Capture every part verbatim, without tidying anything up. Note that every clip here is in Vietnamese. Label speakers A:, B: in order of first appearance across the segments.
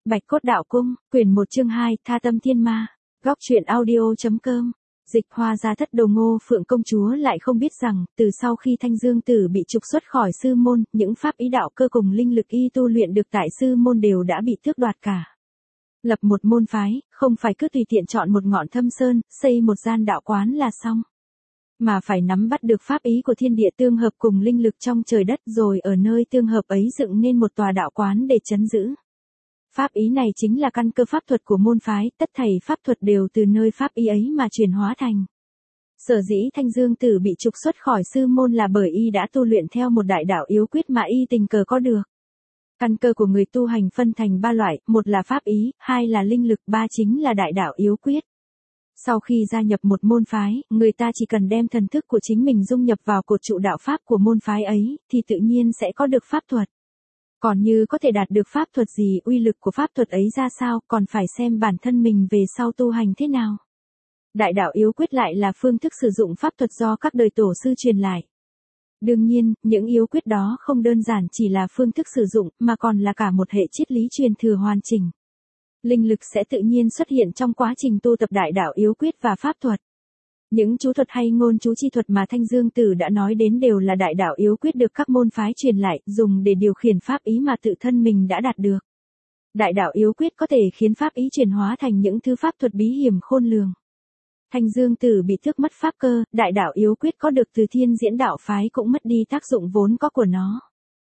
A: Bạch Cốt Đạo Cung, quyển một chương hai, Tha Tâm Thiên Ma. Góc truyện audio.com. Dịch Hoa Gia Thất Đồ Ngô Phượng công chúa lại không biết rằng, từ sau khi Thanh Dương Tử bị trục xuất khỏi sư môn, những pháp ý đạo cơ cùng linh lực y tu luyện được tại sư môn đều đã bị tước đoạt cả. Lập một môn phái, không phải cứ tùy tiện chọn một ngọn thâm sơn, xây một gian đạo quán là xong. Mà phải nắm bắt được pháp ý của thiên địa tương hợp cùng linh lực trong trời đất, rồi ở nơi tương hợp ấy dựng nên một tòa đạo quán để trấn giữ. Pháp ý này chính là căn cơ pháp thuật của môn phái, tất thảy pháp thuật đều từ nơi pháp ý ấy mà chuyển hóa thành. Sở dĩ Thanh Dương Tử bị trục xuất khỏi sư môn là bởi y đã tu luyện theo một đại đạo yếu quyết mà y tình cờ có được. Căn cơ của người tu hành phân thành ba loại, một là pháp ý, hai là linh lực, ba chính là đại đạo yếu quyết. Sau khi gia nhập một môn phái, người ta chỉ cần đem thần thức của chính mình dung nhập vào cột trụ đạo pháp của môn phái ấy, thì tự nhiên sẽ có được pháp thuật. Còn như có thể đạt được pháp thuật gì, uy lực của pháp thuật ấy ra sao, còn phải xem bản thân mình về sau tu hành thế nào. Đại đạo yếu quyết lại là phương thức sử dụng pháp thuật do các đời tổ sư truyền lại. Đương nhiên, những yếu quyết đó không đơn giản chỉ là phương thức sử dụng, mà còn là cả một hệ triết lý truyền thừa hoàn chỉnh. Linh lực sẽ tự nhiên xuất hiện trong quá trình tu tập đại đạo yếu quyết và pháp thuật. Những chú thuật hay ngôn chú chi thuật mà Thanh Dương Tử đã nói đến đều là đại đạo yếu quyết được các môn phái truyền lại, dùng để điều khiển pháp ý mà tự thân mình đã đạt được. Đại đạo yếu quyết có thể khiến pháp ý chuyển hóa thành những thứ pháp thuật bí hiểm khôn lường. Thanh Dương Tử bị tước mất pháp cơ, đại đạo yếu quyết có được từ Thiên Diễn đạo phái cũng mất đi tác dụng vốn có của nó.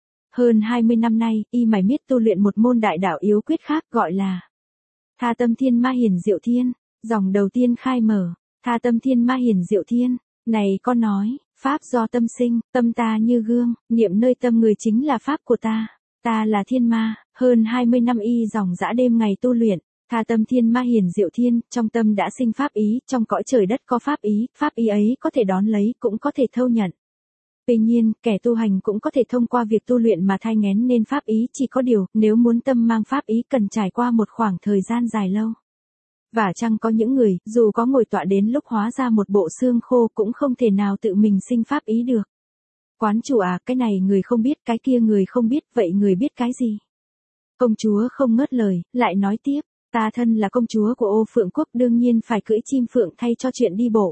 A: Hơn hai mươi năm nay, y mải miết tu luyện một môn đại đạo yếu quyết khác gọi là Tha Tâm Thiên Ma Hiển Diệu Thiên. Dòng đầu tiên khai mở, Tha Tâm Thiên Ma Hiển Diệu Thiên. Này con nói, pháp do tâm sinh, tâm ta như gương, niệm nơi tâm người chính là pháp của ta. Ta là thiên ma, hơn hai mươi năm y dòng dã đêm ngày tu luyện. Tha Tâm Thiên Ma Hiển Diệu Thiên, trong tâm đã sinh pháp ý, trong cõi trời đất có pháp ý, pháp ý ấy có thể đón lấy, cũng có thể thâu nhận. Tuy nhiên, kẻ tu hành cũng có thể thông qua việc tu luyện mà thai nghén nên pháp ý, chỉ có điều, nếu muốn tâm mang pháp ý cần trải qua một khoảng thời gian dài lâu. Và chăng có những người, dù có ngồi tọa đến lúc hóa ra một bộ xương khô cũng không thể nào tự mình sinh pháp ý được. Quán chủ à, cái này người không biết, cái kia người không biết, vậy người biết cái gì? Công chúa không ngớt lời, lại nói tiếp, ta thân là công chúa của Ô Phượng Quốc đương nhiên phải cưỡi chim phượng thay cho chuyện đi bộ.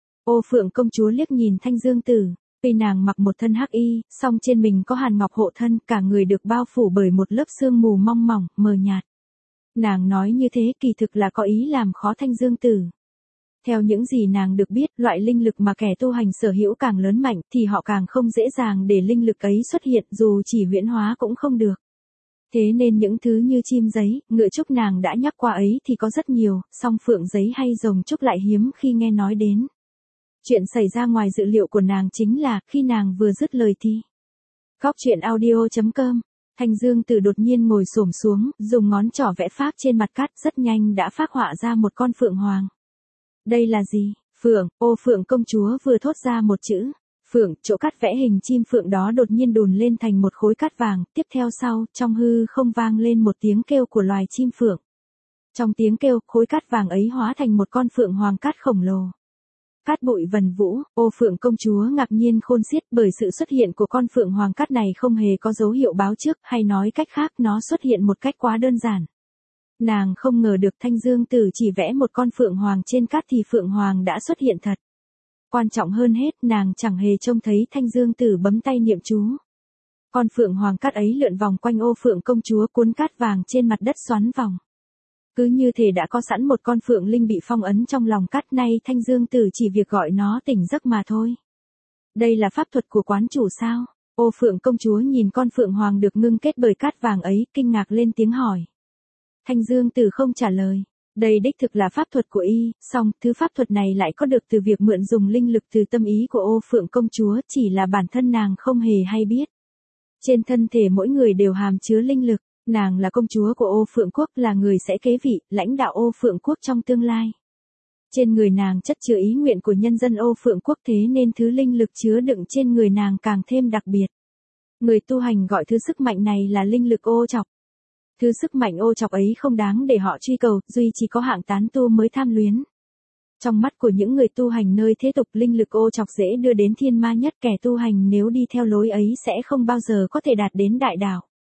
A: Ô Phượng công chúa liếc nhìn Thanh Dương Tử. Tuy nàng mặc một thân hắc y, song trên mình có hàn ngọc hộ thân, cả người được bao phủ bởi một lớp sương mù mong mỏng, mờ nhạt. Nàng nói như thế kỳ thực là có ý làm khó Thanh Dương Tử. Theo những gì nàng được biết, loại linh lực mà kẻ tu hành sở hữu càng lớn mạnh, thì họ càng không dễ dàng để linh lực ấy xuất hiện, dù chỉ huyễn hóa cũng không được. Thế nên những thứ như chim giấy, ngựa trúc nàng đã nhắc qua ấy thì có rất nhiều, song phượng giấy hay rồng trúc lại hiếm khi nghe nói đến. Chuyện xảy ra ngoài dự liệu của nàng chính là, khi nàng vừa dứt lời thì Góc truyện audio.com. Thanh Dương Tử đột nhiên ngồi xổm xuống, dùng ngón trỏ vẽ phác trên mặt cát, rất nhanh đã phác họa ra một con phượng hoàng. Đây là gì? Phượng. Ô Phượng công chúa vừa thốt ra một chữ phượng, chỗ cát vẽ hình chim phượng đó đột nhiên đùn lên thành một khối cát vàng, tiếp theo sau, trong hư không vang lên một tiếng kêu của loài chim phượng. Trong tiếng kêu, khối cát vàng ấy hóa thành một con phượng hoàng cát khổng lồ. Cát bụi vần vũ, Ô Phượng công chúa ngạc nhiên khôn xiết bởi sự xuất hiện của con phượng hoàng cát này không hề có dấu hiệu báo trước, hay nói cách khác nó xuất hiện một cách quá đơn giản. Nàng không ngờ được Thanh Dương Tử chỉ vẽ một con phượng hoàng trên cát thì phượng hoàng đã xuất hiện thật. Quan trọng hơn hết, nàng chẳng hề trông thấy Thanh Dương Tử bấm tay niệm chú. Con phượng hoàng cát ấy lượn vòng quanh Ô Phượng công chúa cuốn cát vàng trên mặt đất xoắn vòng. Cứ như thể đã có sẵn một con phượng linh bị phong ấn trong lòng cát, nay Thanh Dương Tử chỉ việc gọi nó tỉnh giấc mà thôi. Đây là pháp thuật của quán chủ sao? Ô Phượng công chúa nhìn con phượng hoàng được ngưng kết bởi cát vàng ấy, kinh ngạc lên tiếng hỏi. Thanh Dương Tử không trả lời. Đây đích thực là pháp thuật của y, song thứ pháp thuật này lại có được từ việc mượn dùng linh lực từ tâm ý của Ô Phượng công chúa, chỉ là bản thân nàng không hề hay biết. Trên thân thể mỗi người đều hàm chứa linh lực. Nàng là công chúa của Ô Phượng Quốc, là người sẽ kế vị, lãnh đạo Ô Phượng Quốc trong tương lai. Trên người nàng chất chứa ý nguyện của nhân dân Ô Phượng Quốc, thế nên thứ linh lực chứa đựng trên người nàng càng thêm đặc biệt. Người tu hành gọi thứ sức mạnh này là linh lực ô trọc. Thứ sức mạnh ô trọc ấy không đáng để họ truy cầu, duy chỉ có hạng tán tu mới tham luyến. Trong mắt của những người tu hành nơi thế tục, linh lực ô trọc dễ đưa đến thiên ma nhất, kẻ tu hành nếu đi theo lối ấy sẽ không bao giờ có thể đạt đến đại đạo.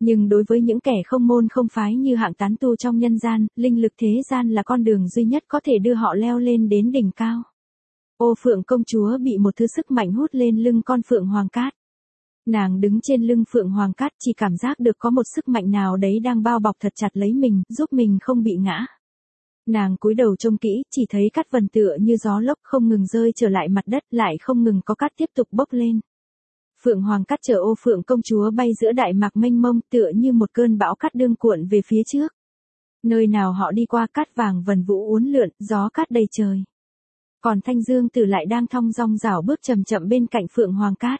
A: Nhưng đối với những kẻ không môn không phái như hạng tán tu trong nhân gian, linh lực thế gian là con đường duy nhất có thể đưa họ leo lên đến đỉnh cao. Ô Phượng công chúa bị một thứ sức mạnh hút lên lưng con Phượng Hoàng Cát. Nàng đứng trên lưng Phượng Hoàng Cát chỉ cảm giác được có một sức mạnh nào đấy đang bao bọc thật chặt lấy mình, giúp mình không bị ngã. Nàng cúi đầu trông kỹ, chỉ thấy cát vần tựa như gió lốc không ngừng rơi trở lại mặt đất, lại không ngừng có cát tiếp tục bốc lên. Phượng Hoàng Cát chở Ô Phượng công chúa bay giữa đại mạc mênh mông, tựa như một cơn bão cát đương cuộn về phía trước. Nơi nào họ đi qua cát vàng vần vũ uốn lượn, gió cát đầy trời. Còn Thanh Dương Tử lại đang thong dong rảo bước chậm chậm bên cạnh Phượng Hoàng Cát.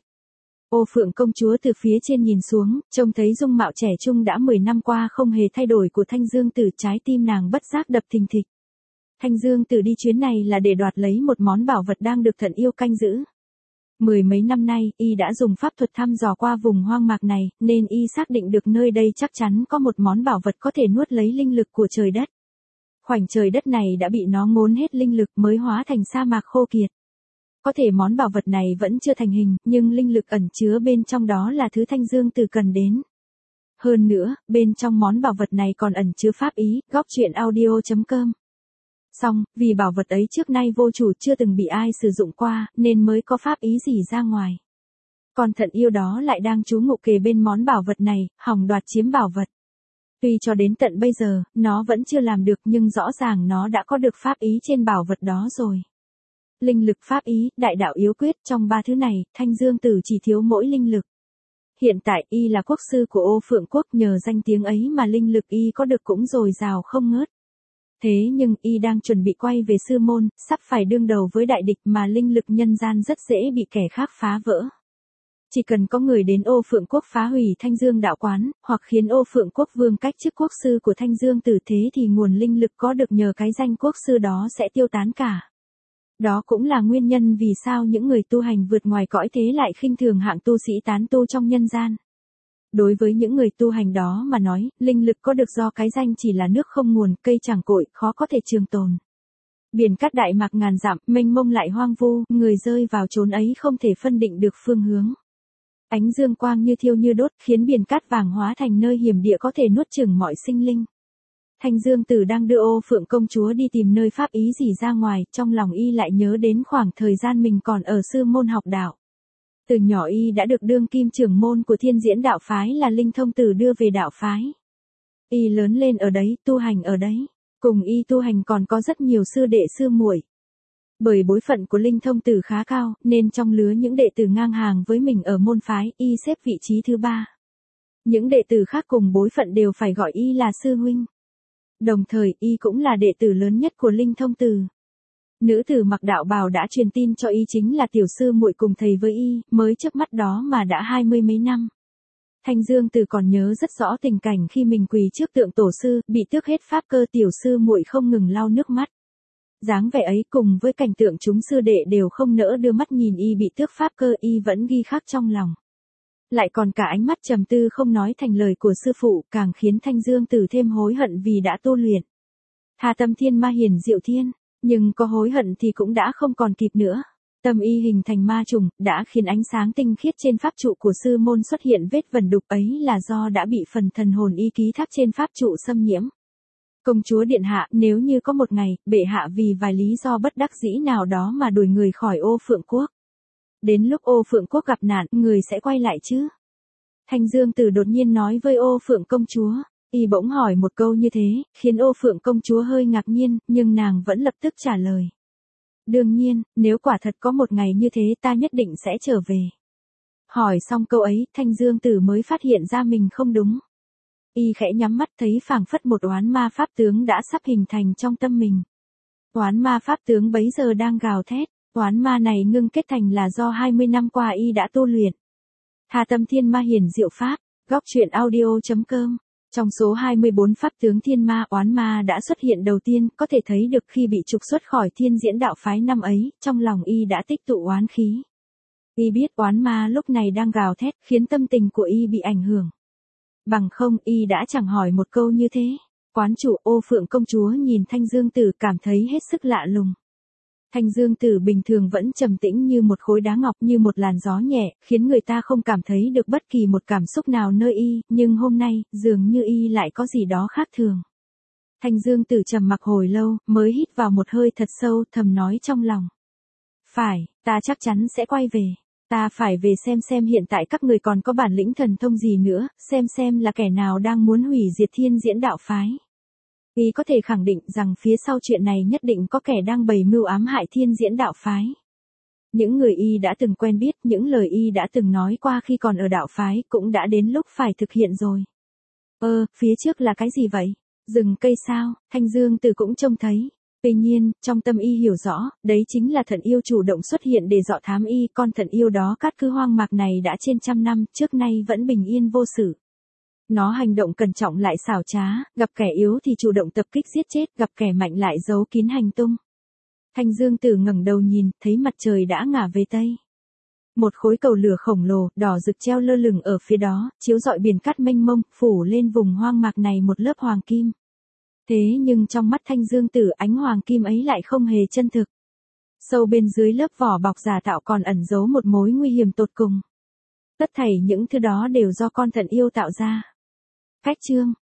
A: Ô Phượng công chúa từ phía trên nhìn xuống, trông thấy dung mạo trẻ trung đã mười năm qua không hề thay đổi của Thanh Dương Tử, trái tim nàng bất giác đập thình thịch. Thanh Dương Tử đi chuyến này là để đoạt lấy một món bảo vật đang được Thận Yêu canh giữ. Mười mấy năm nay, y đã dùng pháp thuật thăm dò qua vùng hoang mạc này, nên y xác định được nơi đây chắc chắn có một món bảo vật có thể nuốt lấy linh lực của trời đất. Khoảnh trời đất này đã bị nó ngốn hết linh lực mới hóa thành sa mạc khô kiệt. Có thể món bảo vật này vẫn chưa thành hình, nhưng linh lực ẩn chứa bên trong đó là thứ Thanh Dương Tử cần đến. Hơn nữa, bên trong món bảo vật này còn ẩn chứa pháp ý, góc truyện audio chấm com. Xong, vì bảo vật ấy trước nay vô chủ chưa từng bị ai sử dụng qua, nên mới có pháp ý gì ra ngoài. Còn Thận Yêu đó lại đang trú ngụ kề bên món bảo vật này, hòng đoạt chiếm bảo vật. Tuy cho đến tận bây giờ, nó vẫn chưa làm được nhưng rõ ràng nó đã có được pháp ý trên bảo vật đó rồi. Linh lực pháp ý, đại đạo yếu quyết, trong ba thứ này, Thanh Dương Tử chỉ thiếu mỗi linh lực. Hiện tại y là quốc sư của Ô Phượng quốc, nhờ danh tiếng ấy mà linh lực y có được cũng dồi dào không ngớt. Thế nhưng y đang chuẩn bị quay về sư môn, sắp phải đương đầu với đại địch mà linh lực nhân gian rất dễ bị kẻ khác phá vỡ. Chỉ cần có người đến Ô Phượng quốc phá hủy Thanh Dương đạo quán, hoặc khiến Ô Phượng quốc vương cách chức quốc sư của Thanh Dương Tử, thế thì nguồn linh lực có được nhờ cái danh quốc sư đó sẽ tiêu tán cả. Đó cũng là nguyên nhân vì sao những người tu hành vượt ngoài cõi thế lại khinh thường hạng tu sĩ tán tu trong nhân gian. Đối với những người tu hành đó mà nói, linh lực có được do cái danh chỉ là nước không nguồn, cây chẳng cội, khó có thể trường tồn. Biển cát đại mạc ngàn dặm, mênh mông lại hoang vu, người rơi vào chốn ấy không thể phân định được phương hướng. Ánh dương quang như thiêu như đốt, khiến biển cát vàng hóa thành nơi hiểm địa có thể nuốt chửng mọi sinh linh. Thanh Dương Tử đang đưa Ô Phượng công chúa đi tìm nơi pháp ý gì ra ngoài, trong lòng y lại nhớ đến khoảng thời gian mình còn ở sư môn học đạo. Từ nhỏ y đã được đương kim trưởng môn của Thiên Diễn đạo phái là Linh Thông Tử đưa về đạo phái. Y lớn lên ở đấy, tu hành ở đấy. Cùng y tu hành còn có rất nhiều sư đệ sư muội. Bởi bối phận của Linh Thông Tử khá cao, nên trong lứa những đệ tử ngang hàng với mình ở môn phái, y xếp vị trí thứ ba. Những đệ tử khác cùng bối phận đều phải gọi y là sư huynh. Đồng thời, y cũng là đệ tử lớn nhất của Linh Thông Tử. Nữ tử mặc đạo bào đã truyền tin cho y chính là tiểu sư muội cùng thầy với y, mới chớp mắt đó mà đã hai mươi mấy năm. Thanh Dương Tử còn nhớ rất rõ tình cảnh khi mình quỳ trước tượng tổ sư, bị tước hết pháp cơ, tiểu sư muội không ngừng lau nước mắt. Dáng vẻ ấy cùng với cảnh tượng chúng sư đệ đều không nỡ đưa mắt nhìn y bị tước pháp cơ, y vẫn ghi khắc trong lòng. Lại còn cả ánh mắt trầm tư không nói thành lời của sư phụ, càng khiến Thanh Dương Tử thêm hối hận vì đã tu luyện. Tha tâm thiên ma hiển diệu thiên, nhưng có hối hận thì cũng đã không còn kịp nữa. Tâm y hình thành ma trùng, đã khiến ánh sáng tinh khiết trên pháp trụ của sư môn xuất hiện vết vẩn đục, ấy là do đã bị phần thần hồn y ký thác trên pháp trụ xâm nhiễm. Công chúa điện hạ, nếu như có một ngày, bệ hạ vì vài lý do bất đắc dĩ nào đó mà đuổi người khỏi Ô Phượng quốc. Đến lúc Ô Phượng quốc gặp nạn, người sẽ quay lại chứ? Thanh Dương Tử đột nhiên nói với Ô Phượng công chúa. Y bỗng hỏi một câu như thế, khiến Ô Phượng công chúa hơi ngạc nhiên, nhưng nàng vẫn lập tức trả lời. Đương nhiên, nếu quả thật có một ngày như thế ta nhất định sẽ trở về. Hỏi xong câu ấy, Thanh Dương Tử mới phát hiện ra mình không đúng. Y khẽ nhắm mắt thấy phảng phất một oán ma pháp tướng đã sắp hình thành trong tâm mình. Oán ma pháp tướng bấy giờ đang gào thét, oán ma này ngưng kết thành là do hai mươi năm qua y đã tu luyện. Tha tâm thiên ma hiển diệu pháp, góc truyện audio chấm com. Trong số hai mươi bốn pháp tướng thiên ma, oán ma đã xuất hiện đầu tiên, có thể thấy được khi bị trục xuất khỏi Thiên Diễn đạo phái năm ấy, trong lòng y đã tích tụ oán khí. Y biết oán ma lúc này đang gào thét, khiến tâm tình của y bị ảnh hưởng. Bằng không, y đã chẳng hỏi một câu như thế. Quán chủ Ô Phượng công chúa nhìn Thanh Dương Tử cảm thấy hết sức lạ lùng. Thanh Dương Tử bình thường vẫn trầm tĩnh như một khối đá ngọc, như một làn gió nhẹ, khiến người ta không cảm thấy được bất kỳ một cảm xúc nào nơi y, nhưng hôm nay, dường như y lại có gì đó khác thường. Thanh Dương Tử trầm mặc hồi lâu, mới hít vào một hơi thật sâu, thầm nói trong lòng. Phải, ta chắc chắn sẽ quay về. Ta phải về xem xem hiện tại các người còn có bản lĩnh thần thông gì nữa, xem xem là kẻ nào đang muốn hủy diệt Thiên Diễn đạo phái. Y có thể khẳng định rằng phía sau chuyện này nhất định có kẻ đang bày mưu ám hại Thiên Diễn đạo phái. Những người y đã từng quen biết, những lời y đã từng nói qua khi còn ở đạo phái cũng đã đến lúc phải thực hiện rồi. Ơ, phía trước là cái gì vậy? Rừng cây sao? Thanh Dương Tử cũng trông thấy. Tuy nhiên, trong tâm y hiểu rõ, đấy chính là thận yêu chủ động xuất hiện để dọ thám y, con thận yêu đó cát cứ hoang mạc này đã trên trăm năm, trước nay vẫn bình yên vô sự. Nó hành động cẩn trọng lại xảo trá, gặp kẻ yếu thì chủ động tập kích giết chết, gặp kẻ mạnh lại giấu kín hành tung. Thanh Dương Tử ngẩng đầu nhìn, thấy mặt trời đã ngả về tây. Một khối cầu lửa khổng lồ, đỏ rực treo lơ lửng ở phía đó, chiếu rọi biển cát mênh mông, phủ lên vùng hoang mạc này một lớp hoàng kim. Thế nhưng trong mắt Thanh Dương Tử, ánh hoàng kim ấy lại không hề chân thực. Sâu bên dưới lớp vỏ bọc giả tạo còn ẩn giấu một mối nguy hiểm tột cùng. Tất thảy những thứ đó đều do con thận yêu tạo ra. Cách chương